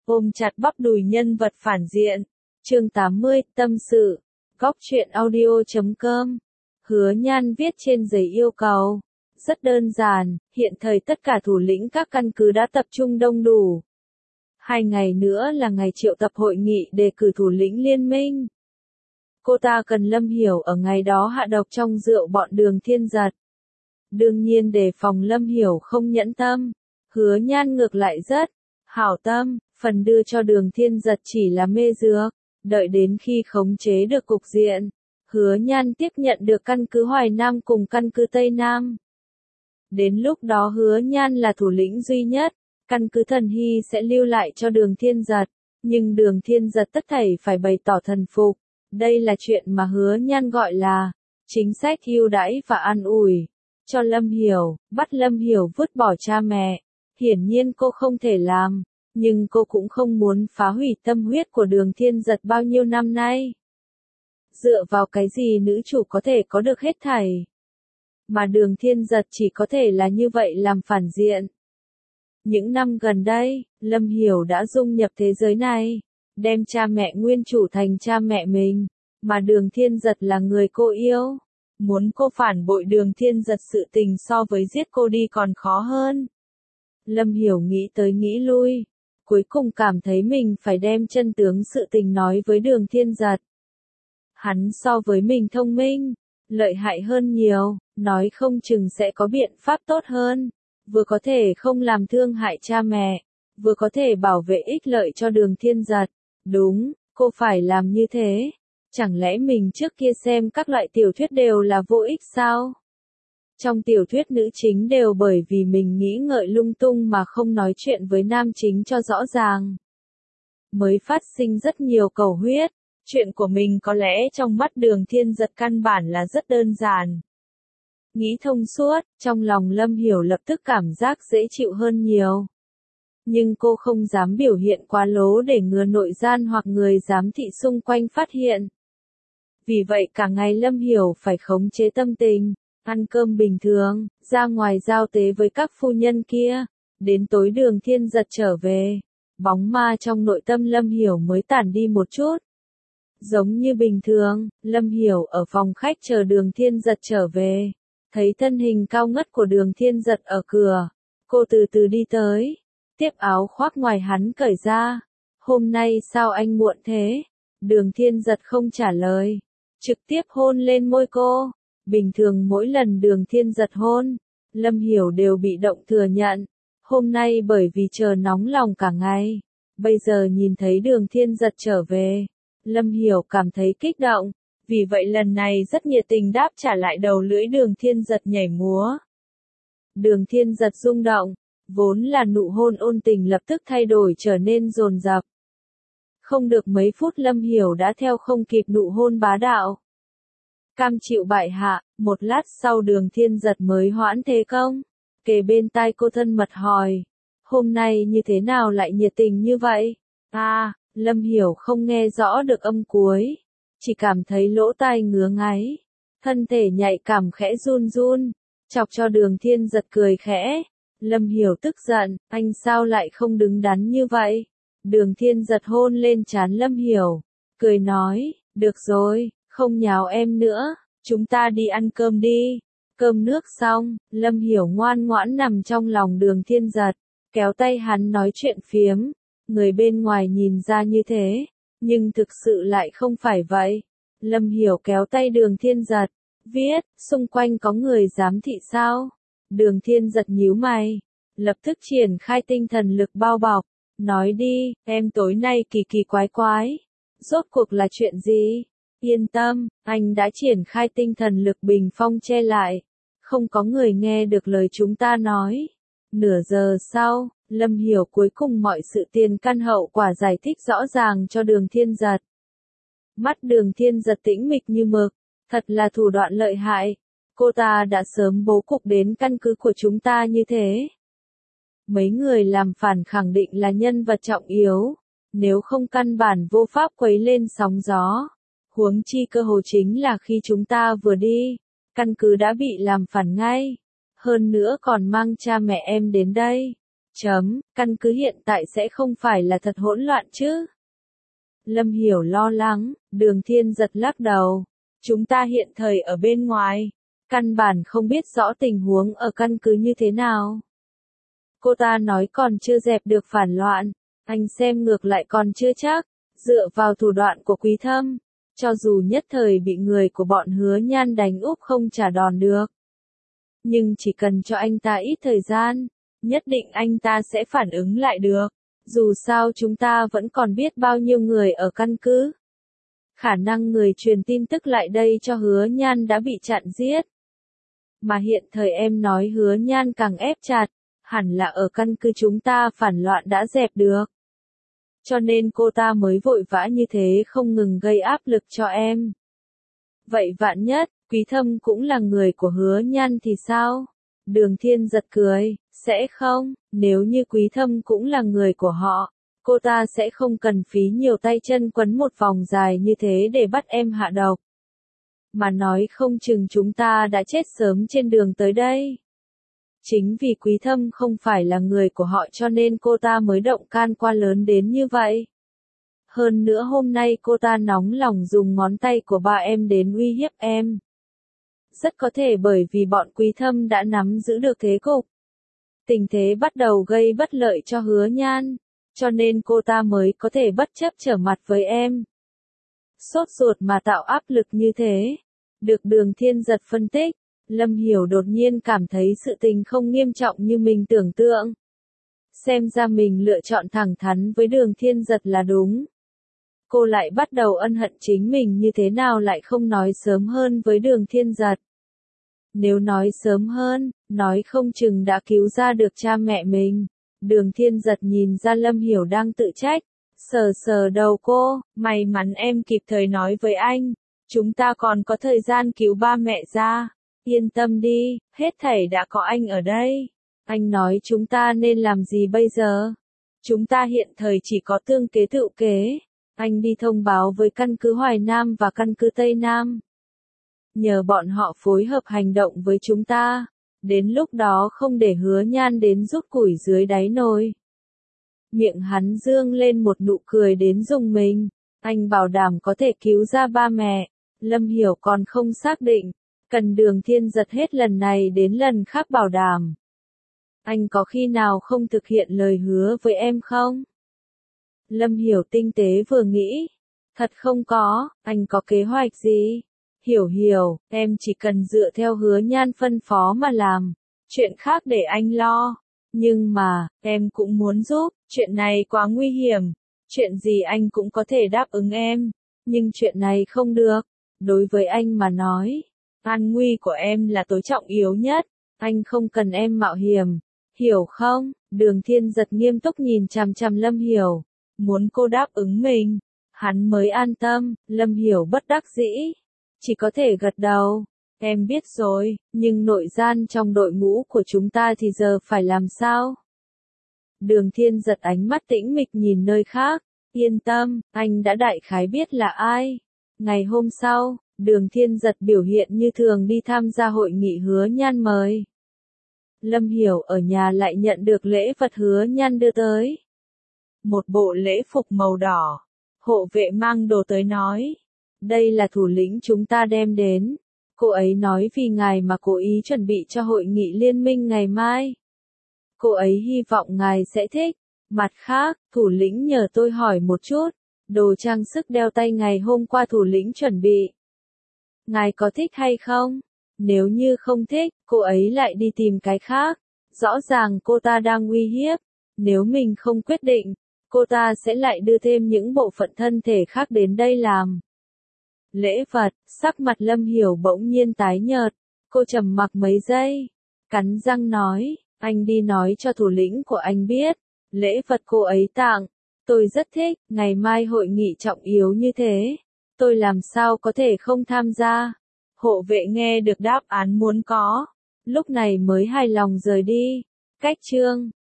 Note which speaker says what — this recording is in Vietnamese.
Speaker 1: Ôm chặt bắp đùi nhân vật phản diện. Chương 80, tâm sự. Góc truyện audio.com. Hứa Nhan viết trên giấy yêu cầu. Rất đơn giản, hiện thời tất cả thủ lĩnh các căn cứ đã tập trung đông đủ. 2 ngày nữa là ngày triệu tập hội nghị đề cử thủ lĩnh liên minh. Cô ta cần Lâm Hiểu ở ngày đó hạ độc trong rượu bọn Đường Thiên Giật. Đương nhiên đề phòng Lâm Hiểu không nhẫn tâm. Hứa Nhan ngược lại rất hảo tâm, phần đưa cho Đường Thiên Giật chỉ là mê dược. Đợi đến khi khống chế được cục diện, Hứa Nhan tiếp nhận được căn cứ Hoài Nam cùng căn cứ Tây Nam. Đến lúc đó Hứa Nhan là thủ lĩnh duy nhất, căn cứ Thần Hy sẽ lưu lại cho Đường Thiên Giật, nhưng Đường Thiên Giật tất thảy phải bày tỏ thần phục. Đây là chuyện mà Hứa Nhan gọi là chính sách ưu đãi và an ủi cho Lâm Hiểu, bắt Lâm Hiểu vứt bỏ cha mẹ. Hiển nhiên cô không thể làm, nhưng cô cũng không muốn phá hủy tâm huyết của Đường Thiên Giật bao nhiêu năm nay. Dựa vào cái gì nữ chủ có thể có được hết thảy, mà Đường Thiên Giật chỉ có thể là như vậy làm phản diện. Những năm gần đây, Lâm Hiểu đã dung nhập thế giới này, đem cha mẹ nguyên chủ thành cha mẹ mình, mà Đường Thiên Giật là người cô yêu. Muốn cô phản bội Đường Thiên Giật sự tình so với giết cô đi còn khó hơn. Lâm Hiểu nghĩ tới nghĩ lui, cuối cùng cảm thấy mình phải đem chân tướng sự tình nói với Đường Thiên Giật. Hắn so với mình thông minh, lợi hại hơn nhiều, nói không chừng sẽ có biện pháp tốt hơn, vừa có thể không làm thương hại cha mẹ, vừa có thể bảo vệ ích lợi cho Đường Thiên Giật. Đúng, cô phải làm như thế. Chẳng lẽ mình trước kia xem các loại tiểu thuyết đều là vô ích sao? Trong tiểu thuyết nữ chính đều bởi vì mình nghĩ ngợi lung tung mà không nói chuyện với nam chính cho rõ ràng, mới phát sinh rất nhiều cầu huyết. Chuyện của mình có lẽ trong mắt Đường Thiên Giật căn bản là rất đơn giản. Nghĩ thông suốt, trong lòng Lâm Hiểu lập tức cảm giác dễ chịu hơn nhiều. Nhưng cô không dám biểu hiện quá lố để ngừa nội gian hoặc người giám thị xung quanh phát hiện. Vì vậy cả ngày Lâm Hiểu phải khống chế tâm tình, ăn cơm bình thường, ra ngoài giao tế với các phu nhân kia. Đến tối Đường Thiên Giật trở về, bóng ma trong nội tâm Lâm Hiểu mới tản đi một chút. Giống như bình thường, Lâm Hiểu ở phòng khách chờ Đường Thiên Giật trở về. Thấy thân hình cao ngất của Đường Thiên Giật ở cửa, cô từ từ đi tới, tiếp áo khoác ngoài hắn cởi ra. Hôm nay sao anh muộn thế? Đường Thiên Giật không trả lời, trực tiếp hôn lên môi cô. Bình thường mỗi lần Đường Thiên Giật hôn, Lâm Hiểu đều bị động thừa nhận. Hôm nay bởi vì chờ nóng lòng cả ngày, bây giờ nhìn thấy Đường Thiên Giật trở về, Lâm Hiểu cảm thấy kích động. Vì vậy lần này rất nhiệt tình đáp trả lại đầu lưỡi Đường Thiên Giật nhảy múa. Đường Thiên Giật rung động, vốn là nụ hôn ôn tình lập tức thay đổi trở nên dồn dập. Không được mấy phút Lâm Hiểu đã theo không kịp nụ hôn bá đạo. Cam chịu bại hạ, một lát sau Đường Thiên Giật mới hoãn thế công. Kề bên tai cô thân mật hỏi, hôm nay như thế nào lại nhiệt tình như vậy? Lâm Hiểu không nghe rõ được âm cuối, chỉ cảm thấy lỗ tai ngứa ngáy, thân thể nhạy cảm khẽ run run, chọc cho Đường Thiên Giật cười khẽ. Lâm Hiểu tức giận, anh sao lại không đứng đắn như vậy? Đường Thiên Giật hôn lên trán Lâm Hiểu, cười nói, được rồi, không nháo em nữa, chúng ta đi ăn cơm đi. Cơm nước xong, Lâm Hiểu ngoan ngoãn nằm trong lòng Đường Thiên Giật, kéo tay hắn nói chuyện phiếm. Người bên ngoài nhìn ra như thế, nhưng thực sự lại không phải vậy. Lâm Hiểu kéo tay Đường Thiên Giật, viết, xung quanh có người giám thị sao? Đường Thiên Giật nhíu mày, lập tức triển khai tinh thần lực bao bọc, nói đi, em tối nay kỳ kỳ quái quái. Rốt cuộc là chuyện gì? Yên tâm, anh đã triển khai tinh thần lực bình phong che lại, không có người nghe được lời chúng ta nói. Nửa giờ sau, Lâm Hiểu cuối cùng mọi sự tiền căn hậu quả giải thích rõ ràng cho Đường Thiên Giật. Mắt Đường Thiên Giật tĩnh mịch như mực, thật là thủ đoạn lợi hại. Cô ta đã sớm bố cục đến căn cứ của chúng ta như thế. Mấy người làm phản khẳng định là nhân vật trọng yếu, nếu không căn bản vô pháp quấy lên sóng gió. Huống chi cơ hồ chính là khi chúng ta vừa đi, căn cứ đã bị làm phản ngay. Hơn nữa còn mang cha mẹ em đến đây. Căn cứ hiện tại sẽ không phải là thật hỗn loạn chứ? Lâm Hiểu lo lắng, Đường Thiên Giật lắc đầu. Chúng ta hiện thời ở bên ngoài, căn bản không biết rõ tình huống ở căn cứ như thế nào. Cô ta nói còn chưa dẹp được phản loạn, anh xem ngược lại còn chưa chắc, dựa vào thủ đoạn của Quý Thâm, cho dù nhất thời bị người của bọn Hứa Nhan đánh úp không trả đòn được. Nhưng chỉ cần cho anh ta ít thời gian, nhất định anh ta sẽ phản ứng lại được. Dù sao chúng ta vẫn còn biết bao nhiêu người ở căn cứ. Khả năng người truyền tin tức lại đây cho Hứa Nhan đã bị chặn giết. Mà hiện thời em nói Hứa Nhan càng ép chặt, hẳn là ở căn cứ chúng ta phản loạn đã dẹp được. Cho nên cô ta mới vội vã như thế không ngừng gây áp lực cho em. Vậy vạn nhất, Quý Thâm cũng là người của Hứa Nhan thì sao? Đường Thiên Giật cười, sẽ không, nếu như Quý Thâm cũng là người của họ, cô ta sẽ không cần phí nhiều tay chân quấn một vòng dài như thế để bắt em hạ độc. Mà nói không chừng chúng ta đã chết sớm trên đường tới đây. Chính vì Quý Thâm không phải là người của họ cho nên cô ta mới động can qua lớn đến như vậy. Hơn nữa hôm nay cô ta nóng lòng dùng ngón tay của ba em đến uy hiếp em. Rất có thể bởi vì bọn Quý Thâm đã nắm giữ được thế cục. Tình thế bắt đầu gây bất lợi cho Hứa Nhan, cho nên cô ta mới có thể bất chấp trở mặt với em. Sốt ruột mà tạo áp lực như thế. Được Đường Thiên Giật phân tích, Lâm Hiểu đột nhiên cảm thấy sự tình không nghiêm trọng như mình tưởng tượng. Xem ra mình lựa chọn thẳng thắn với Đường Thiên Giật là đúng. Cô lại bắt đầu ân hận chính mình như thế nào lại không nói sớm hơn với Đường Thiên Giật. Nếu nói sớm hơn, nói không chừng đã cứu ra được cha mẹ mình. Đường Thiên Giật nhìn ra Lâm Hiểu đang tự trách, sờ sờ đầu cô, may mắn em kịp thời nói với anh, chúng ta còn có thời gian cứu ba mẹ ra. Yên tâm đi, hết thảy đã có anh ở đây. Anh nói chúng ta nên làm gì bây giờ? Chúng ta hiện thời chỉ có tương kế tựu kế. Anh đi thông báo với căn cứ Hoài Nam và căn cứ Tây Nam. Nhờ bọn họ phối hợp hành động với chúng ta. Đến lúc đó không để Hứa Nhan đến rút củi dưới đáy nồi. Miệng hắn dương lên một nụ cười đến rùng mình. Anh bảo đảm có thể cứu ra ba mẹ. Lâm Hiểu còn không xác định. Cần Đường Thiên Giật hết lần này đến lần khác bảo đảm. Anh có khi nào không thực hiện lời hứa với em không? Lâm Hiểu tinh tế vừa nghĩ. Thật không có, anh có kế hoạch gì? Hiểu, em chỉ cần dựa theo Hứa Nhan phân phó mà làm. Chuyện khác để anh lo. Nhưng mà, em cũng muốn giúp, chuyện này quá nguy hiểm. Chuyện gì anh cũng có thể đáp ứng em. Nhưng chuyện này không được. Đối với anh mà nói, an nguy của em là tối trọng yếu nhất. Anh không cần em mạo hiểm. Hiểu không? Đường Thiên Giật nghiêm túc nhìn chằm chằm Lâm Hiểu. Muốn cô đáp ứng mình. Hắn mới an tâm. Lâm Hiểu bất đắc dĩ. Chỉ có thể gật đầu. Em biết rồi, nhưng nội gian trong đội ngũ của chúng ta thì giờ phải làm sao? Đường Thiên Giật ánh mắt tĩnh mịch nhìn nơi khác. Yên tâm, anh đã đại khái biết là ai. Ngày hôm sau, Đường Thiên Giật biểu hiện như thường đi tham gia hội nghị Hứa Nhan mời. Lâm Hiểu ở nhà lại nhận được lễ vật Hứa Nhan đưa tới. Một bộ lễ phục màu đỏ. Hộ vệ mang đồ tới nói. Đây là thủ lĩnh chúng ta đem đến. Cô ấy nói vì ngài mà cố ý chuẩn bị cho hội nghị liên minh ngày mai. Cô ấy hy vọng ngài sẽ thích. Mặt khác, thủ lĩnh nhờ tôi hỏi một chút. Đồ trang sức đeo tay ngày hôm qua thủ lĩnh chuẩn bị. Ngài có thích hay không? Nếu như không thích, cô ấy lại đi tìm cái khác. Rõ ràng cô ta đang uy hiếp. Nếu mình không quyết định, cô ta sẽ lại đưa thêm những bộ phận thân thể khác đến đây làm. Lễ vật, sắc mặt Lâm Hiểu bỗng nhiên tái nhợt. Cô trầm mặc mấy giây. Cắn răng nói, anh đi nói cho thủ lĩnh của anh biết. Lễ vật cô ấy tặng. Tôi rất thích, ngày mai hội nghị trọng yếu như thế. Tôi làm sao có thể không tham gia. Hộ vệ nghe được đáp án muốn có. Lúc này mới hài lòng rời đi. Cách chương